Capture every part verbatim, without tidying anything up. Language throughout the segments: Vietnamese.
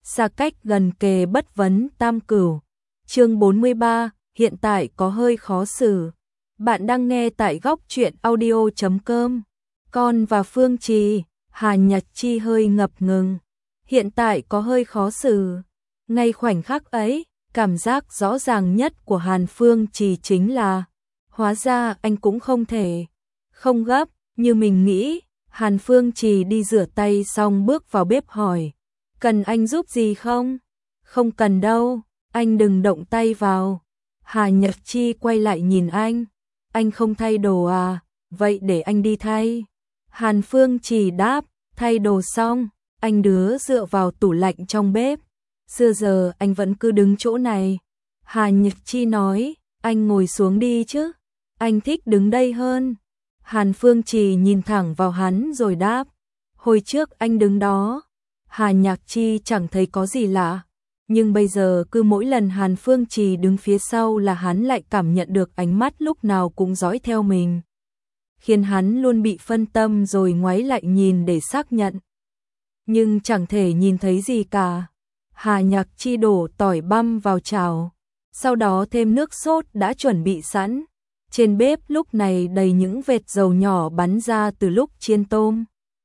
xa cách gần kề bất vấn tam cửu. Chương bốn mươi ba, hiện tại có hơi khó xử. Bạn đang nghe tại góc truyện audio chấm com. Con và Phương Trì, Hà Nhạc Chi hơi ngập ngừng. Hiện tại có hơi khó xử. Ngay khoảnh khắc ấy, cảm giác rõ ràng nhất của Hàn Phương Trì chính là hóa ra anh cũng không thể, không gấp, như mình nghĩ. Hàn Phương Trì đi rửa tay xong bước vào bếp hỏi, cần anh giúp gì không? Không cần đâu, anh đừng động tay vào. Hà Nhật Chi quay lại nhìn anh, anh không thay đồ à, vậy để anh đi thay. Hàn Phương Trì đáp, thay đồ xong, anh đứa dựa vào tủ lạnh trong bếp. Xưa giờ anh vẫn cứ đứng chỗ này. Hà Nhật Chi nói, anh ngồi xuống đi chứ, anh thích đứng đây hơn. Hàn Phương Trì nhìn thẳng vào hắn rồi đáp, hồi trước anh đứng đó. Hà Nhạc Chi chẳng thấy có gì lạ, nhưng bây giờ cứ mỗi lần Hàn Phương Trì đứng phía sau là hắn lại cảm nhận được ánh mắt lúc nào cũng dõi theo mình, khiến hắn luôn bị phân tâm rồi ngoái lại nhìn để xác nhận. Nhưng chẳng thể nhìn thấy gì cả. Hà Nhạc Chi đổ tỏi băm vào chảo, sau đó thêm nước sốt đã chuẩn bị sẵn. Trên bếp lúc này đầy những vệt dầu nhỏ bắn ra từ lúc chiên tôm.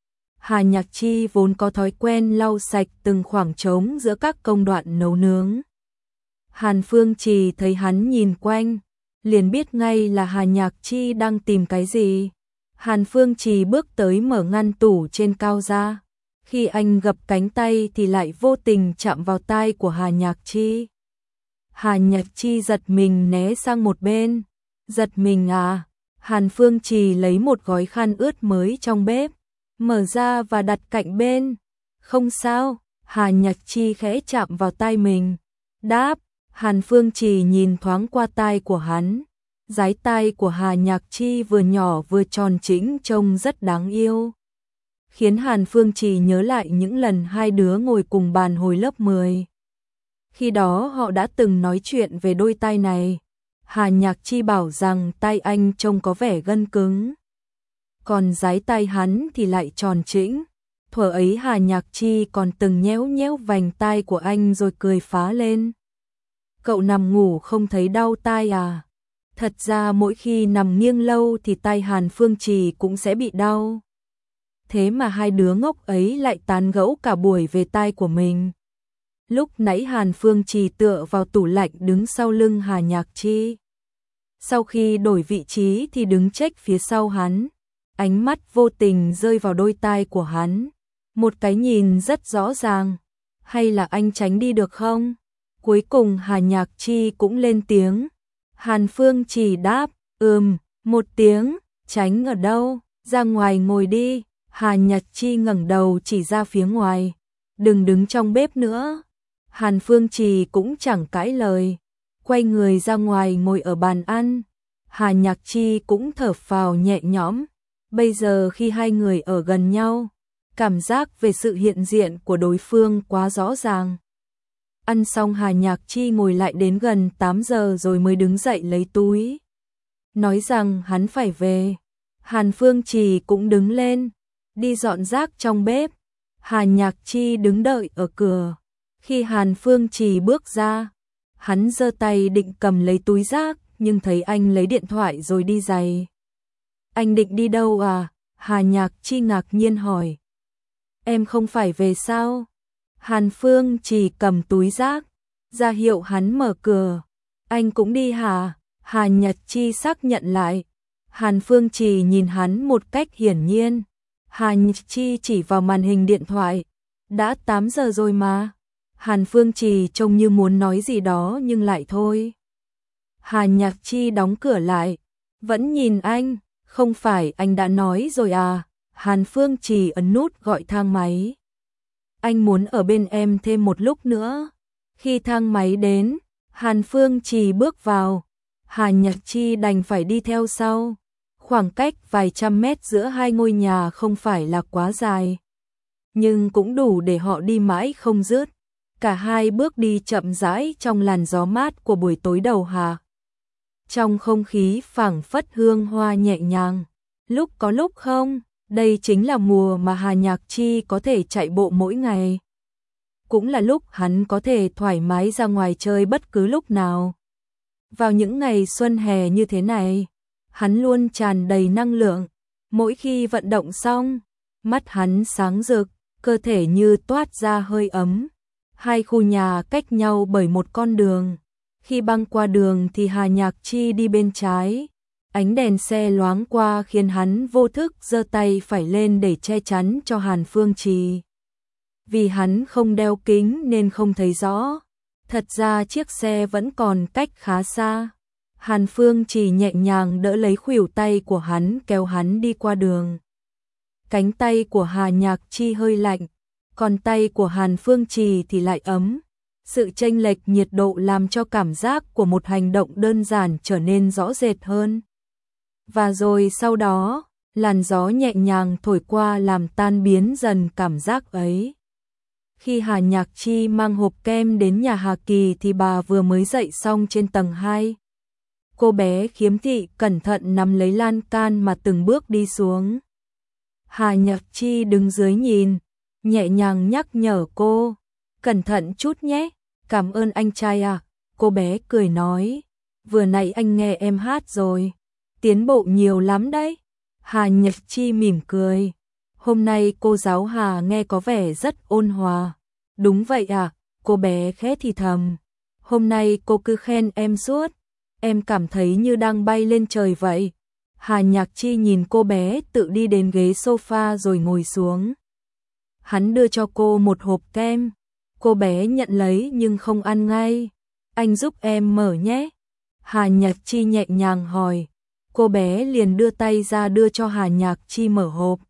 Hà Nhạc Chi vốn có thói quen lau sạch từng khoảng trống giữa các công đoạn nấu nướng. Hàn Phương Trì thấy hắn nhìn quanh, liền biết ngay là Hà Nhạc Chi đang tìm cái gì. Hàn Phương Trì bước tới mở ngăn tủ trên cao ra. Khi anh gập cánh tay thì lại vô tình chạm vào tai của Hà Nhạc Chi. Hà Nhạc Chi giật mình né sang một bên. Giật mình à? Hàn Phương Trì lấy một gói khăn ướt mới trong bếp, mở ra và đặt cạnh bên. Không sao, Hà Nhạc Chi khẽ chạm vào tai mình. Đáp, Hàn Phương Trì nhìn thoáng qua tai của hắn. Dái tai của Hà Nhạc Chi vừa nhỏ vừa tròn trĩnh trông rất đáng yêu, khiến Hàn Phương Trì nhớ lại những lần hai đứa ngồi cùng bàn hồi lớp mười. Khi đó họ đã từng nói chuyện về đôi tai này. Hà Nhạc Chi bảo rằng tai anh trông có vẻ gân cứng, còn dái tai hắn thì lại tròn trĩnh. Thuở ấy Hà Nhạc Chi còn từng nhéo nhéo vành tai của anh rồi cười phá lên. Cậu nằm ngủ không thấy đau tai à? Thật ra mỗi khi nằm nghiêng lâu thì tai Hàn Phương Trì cũng sẽ bị đau. Thế mà hai đứa ngốc ấy lại tán gẫu cả buổi về tai của mình. Lúc nãy Hàn Phương Trì tựa vào tủ lạnh đứng sau lưng Hà Nhạc Chi. Sau khi đổi vị trí thì đứng chếch phía sau hắn. Ánh mắt vô tình rơi vào đôi tai của hắn. Một cái nhìn rất rõ ràng. Hay là anh tránh đi được không? Cuối cùng Hà Nhạc Chi cũng lên tiếng. Hàn Phương Trì đáp, ừm, một tiếng. Tránh ở đâu? Ra ngoài ngồi đi. Hà Nhạc Chi ngẩng đầu chỉ ra phía ngoài. Đừng đứng trong bếp nữa. Hàn Phương Trì cũng chẳng cãi lời, quay người ra ngoài ngồi ở bàn ăn. Hà Nhạc Chi cũng thở phào nhẹ nhõm. Bây giờ khi hai người ở gần nhau, cảm giác về sự hiện diện của đối phương quá rõ ràng. Ăn xong Hà Nhạc Chi ngồi lại đến gần tám giờ rồi mới đứng dậy lấy túi, nói rằng hắn phải về. Hàn Phương Trì cũng đứng lên, đi dọn rác trong bếp. Hà Nhạc Chi đứng đợi ở cửa. Khi Hàn Phương Trì bước ra, hắn giơ tay định cầm lấy túi rác, nhưng thấy anh lấy điện thoại rồi đi giày. Anh định đi đâu à? Hà Nhạc Chi ngạc nhiên hỏi. Em không phải về sao? Hàn Phương Trì cầm túi rác, ra hiệu hắn mở cửa. Anh cũng đi hả? Hà Nhạc Chi xác nhận lại. Hàn Phương Trì nhìn hắn một cách hiển nhiên. Hà Nhạc Chi chỉ vào màn hình điện thoại. Đã tám giờ rồi mà. Hàn Phương Trì trông như muốn nói gì đó nhưng lại thôi. Hà Nhạc Chi đóng cửa lại, vẫn nhìn anh. Không phải anh đã nói rồi à? Hàn Phương Trì ấn nút gọi thang máy. Anh muốn ở bên em thêm một lúc nữa. Khi thang máy đến, Hàn Phương Trì bước vào. Hà Nhạc Chi đành phải đi theo sau. Khoảng cách vài trăm mét giữa hai ngôi nhà không phải là quá dài, nhưng cũng đủ để họ đi mãi không dứt. Cả hai bước đi chậm rãi trong làn gió mát của buổi tối đầu hạ. Trong không khí phảng phất hương hoa nhẹ nhàng. Lúc có lúc không, đây chính là mùa mà Hà Nhạc Chi có thể chạy bộ mỗi ngày. cũng là lúc hắn có thể thoải mái ra ngoài chơi bất cứ lúc nào. Vào những ngày xuân hè như thế này, hắn luôn tràn đầy năng lượng, mỗi khi vận động xong, mắt hắn sáng rực, cơ thể như toát ra hơi ấm. Hai khu nhà cách nhau bởi một con đường, khi băng qua đường thì Hà Nhạc Chi đi bên trái. Ánh đèn xe loáng qua khiến hắn vô thức giơ tay phải lên để che chắn cho Hàn Phương Trì. Vì hắn không đeo kính nên không thấy rõ. Thật ra chiếc xe vẫn còn cách khá xa. Hàn Phương Trì nhẹ nhàng đỡ lấy khuỷu tay của hắn kéo hắn đi qua đường. Cánh tay của Hà Nhạc Chi hơi lạnh, còn tay của Hàn Phương Trì thì lại ấm. Sự chênh lệch nhiệt độ làm cho cảm giác của một hành động đơn giản trở nên rõ rệt hơn. Và rồi sau đó, làn gió nhẹ nhàng thổi qua làm tan biến dần cảm giác ấy. Khi Hà Nhạc Chi mang hộp kem đến nhà Hà Kỳ thì bà vừa mới dậy xong trên tầng hai. Cô bé khiếm thị cẩn thận nắm lấy lan can mà từng bước đi xuống. Hà Nhạc Chi đứng dưới nhìn, nhẹ nhàng nhắc nhở cô, cẩn thận chút nhé, cảm ơn anh trai ạ. Cô bé cười nói, vừa nãy anh nghe em hát rồi, tiến bộ nhiều lắm đấy. Hà Nhạc Chi mỉm cười, hôm nay cô giáo Hà nghe có vẻ rất ôn hòa. Đúng vậy à, cô bé khẽ thì thầm, hôm nay cô cứ khen em suốt, em cảm thấy như đang bay lên trời vậy. Hà Nhạc Chi nhìn cô bé tự đi đến ghế sofa rồi ngồi xuống. Hắn đưa cho cô một hộp kem, cô bé nhận lấy nhưng không ăn ngay. Anh giúp em mở nhé. Hà Nhạc Chi nhẹ nhàng hỏi, cô bé liền đưa tay ra đưa cho Hà Nhạc Chi mở hộp.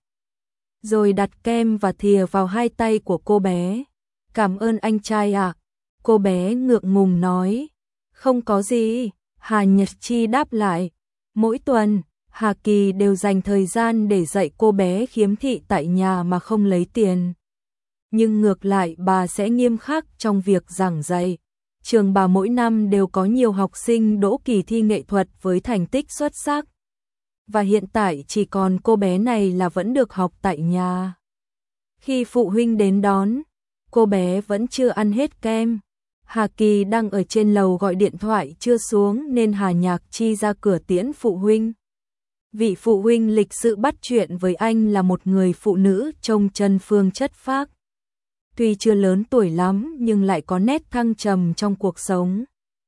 Rồi đặt kem và thìa vào hai tay của cô bé. Cảm ơn anh trai ạ. Cô bé ngượng ngùng nói, không có gì. Hà Nhạc Chi đáp lại, mỗi tuần, Hà Kỳ đều dành thời gian để dạy cô bé khiếm thị tại nhà mà không lấy tiền. Nhưng ngược lại bà sẽ nghiêm khắc trong việc giảng dạy. Trường bà mỗi năm đều có nhiều học sinh đỗ kỳ thi nghệ thuật với thành tích xuất sắc. Và hiện tại chỉ còn cô bé này là vẫn được học tại nhà. Khi phụ huynh đến đón, cô bé vẫn chưa ăn hết kem. Hà Kỳ đang ở trên lầu gọi điện thoại chưa xuống nên Hà Nhạc Chi ra cửa tiễn phụ huynh. Vị phụ huynh lịch sự bắt chuyện với anh là một người phụ nữ trông chân phương chất phác. Tuy chưa lớn tuổi lắm nhưng lại có nét thăng trầm trong cuộc sống.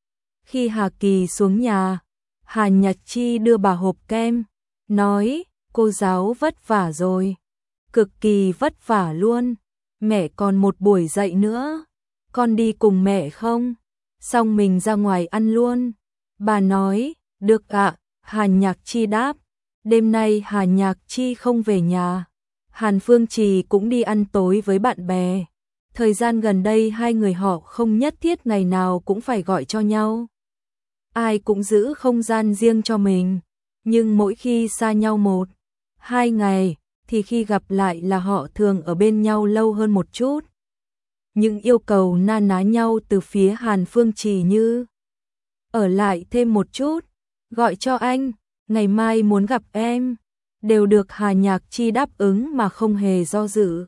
Khi Hà Kỳ xuống nhà, Hà Nhạc Chi đưa bà hộp kem, nói, cô giáo vất vả rồi. Cực kỳ vất vả luôn, mẹ còn một buổi dạy nữa. Con đi cùng mẹ không? Xong mình ra ngoài ăn luôn. Bà nói, được ạ. Hà Nhạc Chi đáp. Đêm nay Hà Nhạc Chi không về nhà. Hàn Phương Trì cũng đi ăn tối với bạn bè. Thời gian gần đây hai người họ không nhất thiết ngày nào cũng phải gọi cho nhau. Ai cũng giữ không gian riêng cho mình. Nhưng mỗi khi xa nhau một, hai ngày, thì khi gặp lại là họ thường ở bên nhau lâu hơn một chút. Những yêu cầu na ná nhau từ phía Hàn Phương Trì như ở lại thêm một chút, gọi cho anh, ngày mai muốn gặp em, đều được Hà Nhạc Chi đáp ứng mà không hề do dự.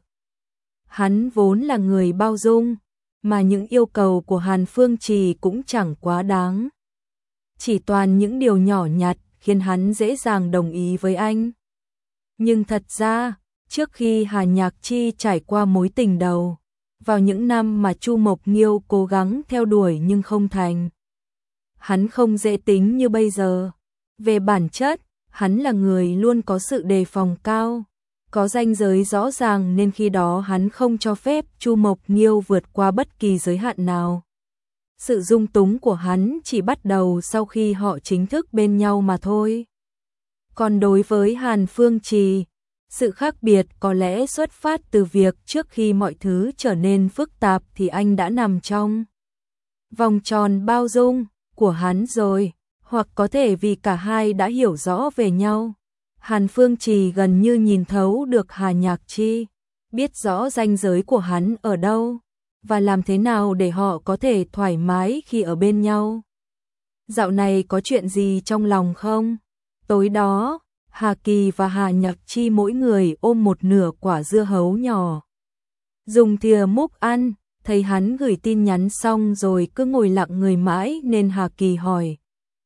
Hắn vốn là người bao dung, mà những yêu cầu của Hàn Phương Trì cũng chẳng quá đáng. Chỉ toàn những điều nhỏ nhặt khiến hắn dễ dàng đồng ý với anh. Nhưng thật ra, trước khi Hà Nhạc Chi trải qua mối tình đầu, vào những năm mà Chu Mộc Nghiêu cố gắng theo đuổi nhưng không thành, hắn không dễ tính như bây giờ. Về bản chất, hắn là người luôn có sự đề phòng cao, có ranh giới rõ ràng nên khi đó hắn không cho phép Chu Mộc Nghiêu vượt qua bất kỳ giới hạn nào. Sự dung túng của hắn chỉ bắt đầu sau khi họ chính thức bên nhau mà thôi. Còn đối với Hàn Phương Trì, sự khác biệt có lẽ xuất phát từ việc trước khi mọi thứ trở nên phức tạp thì anh đã nằm trong vòng tròn bao dung của hắn rồi, hoặc có thể vì cả hai đã hiểu rõ về nhau. Hàn Phương Trì gần như nhìn thấu được Hà Nhạc Chi, biết rõ ranh giới của hắn ở đâu, và làm thế nào để họ có thể thoải mái khi ở bên nhau. Dạo này có chuyện gì trong lòng không? Tối đó, Hà Kỳ và Hà Nhạc Chi mỗi người ôm một nửa quả dưa hấu nhỏ. Dùng thìa múc ăn, thấy hắn gửi tin nhắn xong rồi cứ ngồi lặng người mãi nên Hà Kỳ hỏi.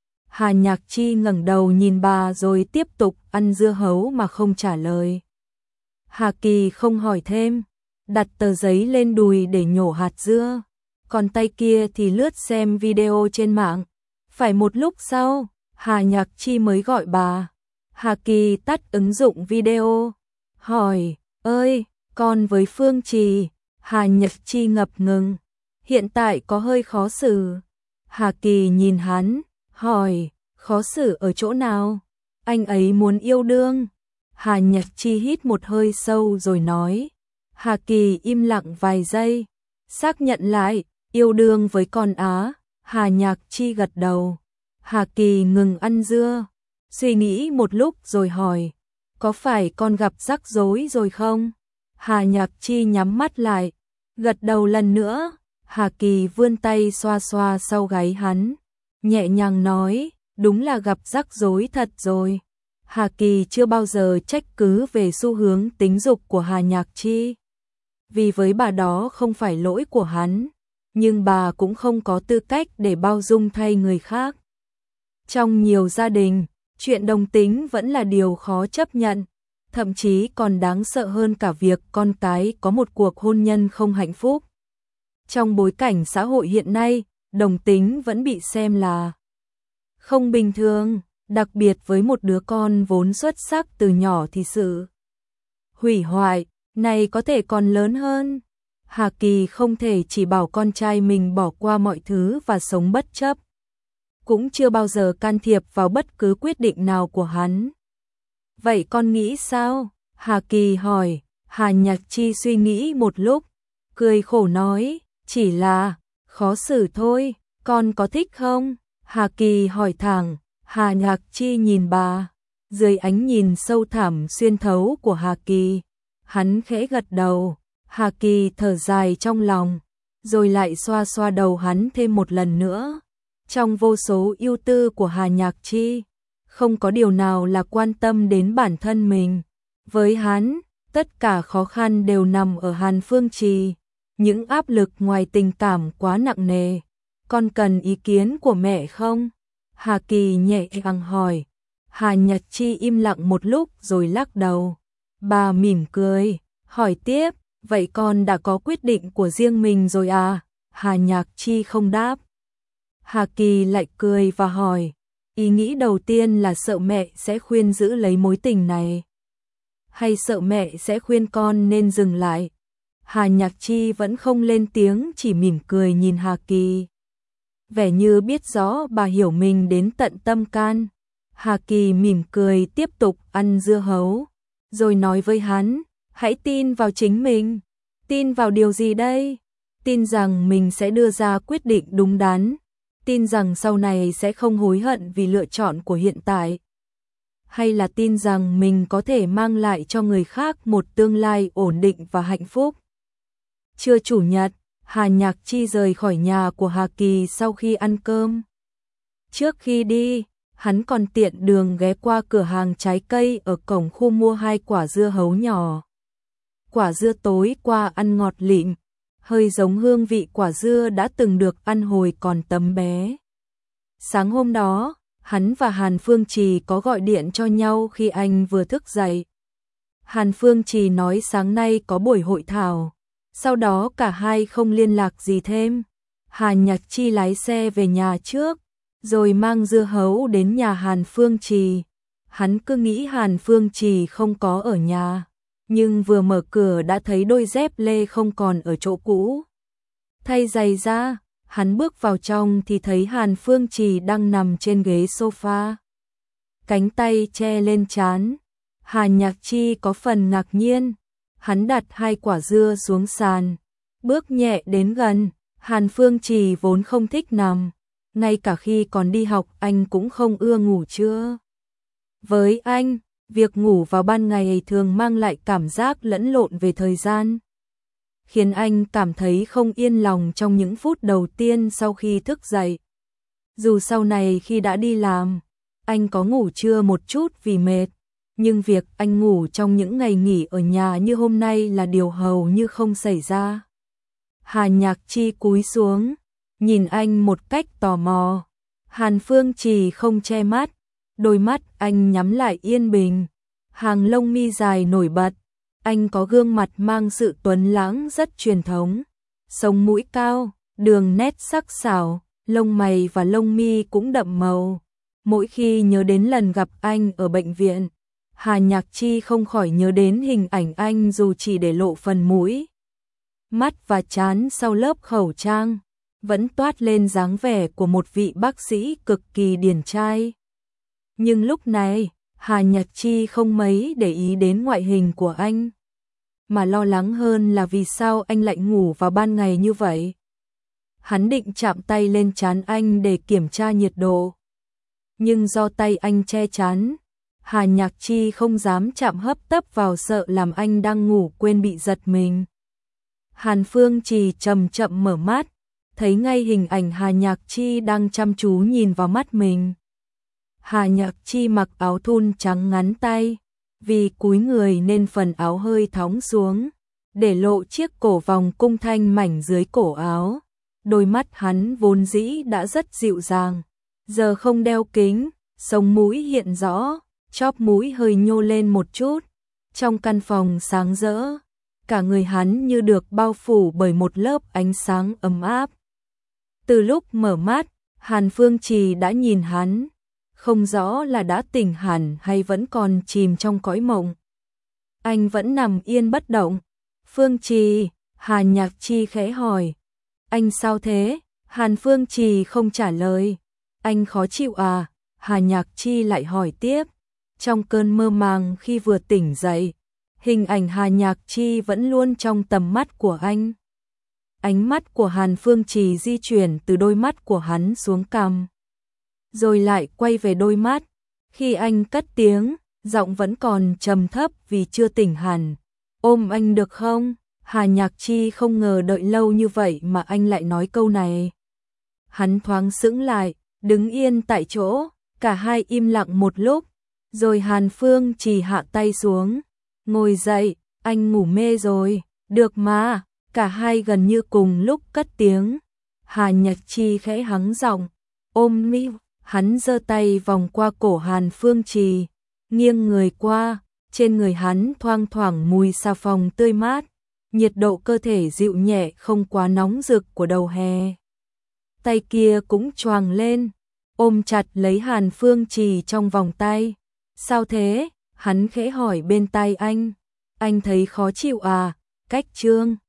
Hà Nhạc Chi ngẩng đầu nhìn bà rồi tiếp tục ăn dưa hấu mà không trả lời. Hà Kỳ không hỏi thêm, đặt tờ giấy lên đùi để nhổ hạt dưa, còn tay kia thì lướt xem video trên mạng. Phải một lúc sau, Hà Nhạc Chi mới gọi bà. Hà Kỳ tắt ứng dụng video, hỏi, ơi, con với Phương Trì. Hà Nhạc Chi ngập ngừng, hiện tại có hơi khó xử. Hà Kỳ nhìn hắn, hỏi, khó xử ở chỗ nào? Anh ấy muốn yêu đương. Hà Nhạc Chi hít một hơi sâu rồi nói. Hà Kỳ im lặng vài giây, xác nhận lại, yêu đương với con á. Hà Nhạc Chi gật đầu. Hà Kỳ ngừng ăn dưa, suy nghĩ một lúc rồi hỏi, có phải con gặp rắc rối rồi không? Hà Nhạc Chi nhắm mắt lại, gật đầu lần nữa. Hà Kỳ vươn tay xoa xoa sau gáy hắn, nhẹ nhàng nói, đúng là gặp rắc rối thật rồi. Hà Kỳ chưa bao giờ trách cứ về xu hướng tính dục của Hà Nhạc Chi, vì với bà đó không phải lỗi của hắn, nhưng bà cũng không có tư cách để bao dung thay người khác. Trong nhiều gia đình, chuyện đồng tính vẫn là điều khó chấp nhận, thậm chí còn đáng sợ hơn cả việc con cái có một cuộc hôn nhân không hạnh phúc. Trong bối cảnh xã hội hiện nay, đồng tính vẫn bị xem là không bình thường, đặc biệt với một đứa con vốn xuất sắc từ nhỏ thì sự hủy hoại này có thể còn lớn hơn. Hà Kỳ không thể chỉ bảo con trai mình bỏ qua mọi thứ và sống bất chấp, cũng chưa bao giờ can thiệp vào bất cứ quyết định nào của hắn. Vậy con nghĩ sao? Hà Kỳ hỏi. Hà Nhạc Chi suy nghĩ một lúc, cười khổ nói, chỉ là khó xử thôi, con có thích không? Hà Kỳ hỏi thẳng. Hà Nhạc Chi nhìn bà, dưới ánh nhìn sâu thẳm xuyên thấu của Hà Kỳ, hắn khẽ gật đầu. Hà Kỳ thở dài trong lòng, rồi lại xoa xoa đầu hắn thêm một lần nữa. Trong vô số ưu tư của Hà Nhạc Chi, không có điều nào là quan tâm đến bản thân mình. Với hắn, tất cả khó khăn đều nằm ở Hàn Phương Trì, những áp lực ngoài tình cảm quá nặng nề. Con cần ý kiến của mẹ không? Hà Kỳ nhẹ nhàng hỏi. Hà Nhạc Chi im lặng một lúc rồi lắc đầu. Bà mỉm cười, hỏi tiếp, vậy con đã có quyết định của riêng mình rồi à? Hà Nhạc Chi không đáp. Hà Kỳ lại cười và hỏi, ý nghĩ đầu tiên là sợ mẹ sẽ khuyên giữ lấy mối tình này, hay sợ mẹ sẽ khuyên con nên dừng lại? Hà Nhạc Chi vẫn không lên tiếng, chỉ mỉm cười nhìn Hà Kỳ, vẻ như biết rõ bà hiểu mình đến tận tâm can. Hà Kỳ mỉm cười tiếp tục ăn dưa hấu, rồi nói với hắn, hãy tin vào chính mình. Tin vào điều gì đây? Tin rằng mình sẽ đưa ra quyết định đúng đắn, tin rằng sau này sẽ không hối hận vì lựa chọn của hiện tại, hay là tin rằng mình có thể mang lại cho người khác một tương lai ổn định và hạnh phúc. Trưa chủ nhật, Hà Nhạc Chi rời khỏi nhà của Hà Kỳ sau khi ăn cơm. Trước khi đi, hắn còn tiện đường ghé qua cửa hàng trái cây ở cổng khu mua hai quả dưa hấu nhỏ. Quả dưa tối qua ăn ngọt lịm, hơi giống hương vị quả dưa đã từng được ăn hồi còn tấm bé. Sáng hôm đó, hắn và Hàn Phương Trì có gọi điện cho nhau khi anh vừa thức dậy. Hàn Phương Trì nói sáng nay có buổi hội thảo, sau đó cả hai không liên lạc gì thêm. Hà Nhạc Chi lái xe về nhà trước, rồi mang dưa hấu đến nhà Hàn Phương Trì. Hắn cứ nghĩ Hàn Phương Trì không có ở nhà, nhưng vừa mở cửa đã thấy đôi dép lê không còn ở chỗ cũ. Thay giày ra, hắn bước vào trong thì thấy Hàn Phương Trì đang nằm trên ghế sofa, cánh tay che lên trán. Hà Nhạc Chi có phần ngạc nhiên, hắn đặt hai quả dưa xuống sàn, bước nhẹ đến gần. Hàn Phương Trì vốn không thích nằm, ngay cả khi còn đi học anh cũng không ưa ngủ trưa. Với anh, việc ngủ vào ban ngày thường mang lại cảm giác lẫn lộn về thời gian, khiến anh cảm thấy không yên lòng trong những phút đầu tiên sau khi thức dậy. Dù sau này khi đã đi làm, anh có ngủ trưa một chút vì mệt, nhưng việc anh ngủ trong những ngày nghỉ ở nhà như hôm nay là điều hầu như không xảy ra. Hà Nhạc Chi cúi xuống, nhìn anh một cách tò mò. Hàn Phương Trì không che mắt, đôi mắt anh nhắm lại yên bình, hàng lông mi dài nổi bật. Anh có gương mặt mang sự tuấn lãng rất truyền thống, sống mũi cao, đường nét sắc sảo, lông mày và lông mi cũng đậm màu. Mỗi khi nhớ đến lần gặp anh ở bệnh viện, Hà Nhạc Chi không khỏi nhớ đến hình ảnh anh dù chỉ để lộ phần mũi, mắt và trán sau lớp khẩu trang, vẫn toát lên dáng vẻ của một vị bác sĩ cực kỳ điển trai. Nhưng lúc này, Hà Nhạc Chi không mấy để ý đến ngoại hình của anh, mà lo lắng hơn là vì sao anh lại ngủ vào ban ngày như vậy. Hắn định chạm tay lên trán anh để kiểm tra nhiệt độ, nhưng do tay anh che chắn, Hà Nhạc Chi không dám chạm hấp tấp vào, sợ làm anh đang ngủ quên bị giật mình. Hàn Phương Trì chậm chậm mở mắt, thấy ngay hình ảnh Hà Nhạc Chi đang chăm chú nhìn vào mắt mình. Hà Nhạc Chi mặc áo thun trắng ngắn tay, vì cúi người nên phần áo hơi thõng xuống, để lộ chiếc cổ vòng cung thanh mảnh dưới cổ áo. Đôi mắt hắn vốn dĩ đã rất dịu dàng, giờ không đeo kính, sống mũi hiện rõ, chóp mũi hơi nhô lên một chút. Trong căn phòng sáng rỡ, cả người hắn như được bao phủ bởi một lớp ánh sáng ấm áp. Từ lúc mở mắt, Hàn Phương Trì đã nhìn hắn, không rõ là đã tỉnh hẳn hay vẫn còn chìm trong cõi mộng. Anh vẫn nằm yên bất động. Phương Trì, Hà Nhạc Chi khẽ hỏi. Anh sao thế? Hàn Phương Trì không trả lời. Anh khó chịu à? Hà Nhạc Chi lại hỏi tiếp. Trong cơn mơ màng khi vừa tỉnh dậy, hình ảnh Hà Nhạc Chi vẫn luôn trong tầm mắt của anh. Ánh mắt của Hàn Phương Trì di chuyển từ đôi mắt của hắn xuống cằm, rồi lại quay về đôi mắt. Khi anh cất tiếng, giọng vẫn còn trầm thấp vì chưa tỉnh hẳn. Ôm anh được không? Hà Nhạc Chi không ngờ đợi lâu như vậy mà anh lại nói câu này. Hắn thoáng sững lại, đứng yên tại chỗ, cả hai im lặng một lúc, rồi Hàn Phương Trì hạ tay xuống. Ngồi dậy, anh ngủ mê rồi. Được mà. Cả hai gần như cùng lúc cất tiếng. Hà Nhạc Chi khẽ hắng giọng. Ôm mi. Hắn giơ tay vòng qua cổ Hàn Phương Trì, nghiêng người qua, trên người hắn thoang thoảng mùi xà phòng tươi mát, nhiệt độ cơ thể dịu nhẹ không quá nóng rực của đầu hè. Tay kia cũng choàng lên, ôm chặt lấy Hàn Phương Trì trong vòng tay. Sao thế? Hắn khẽ hỏi bên tai anh. Anh thấy khó chịu à? Cách Trương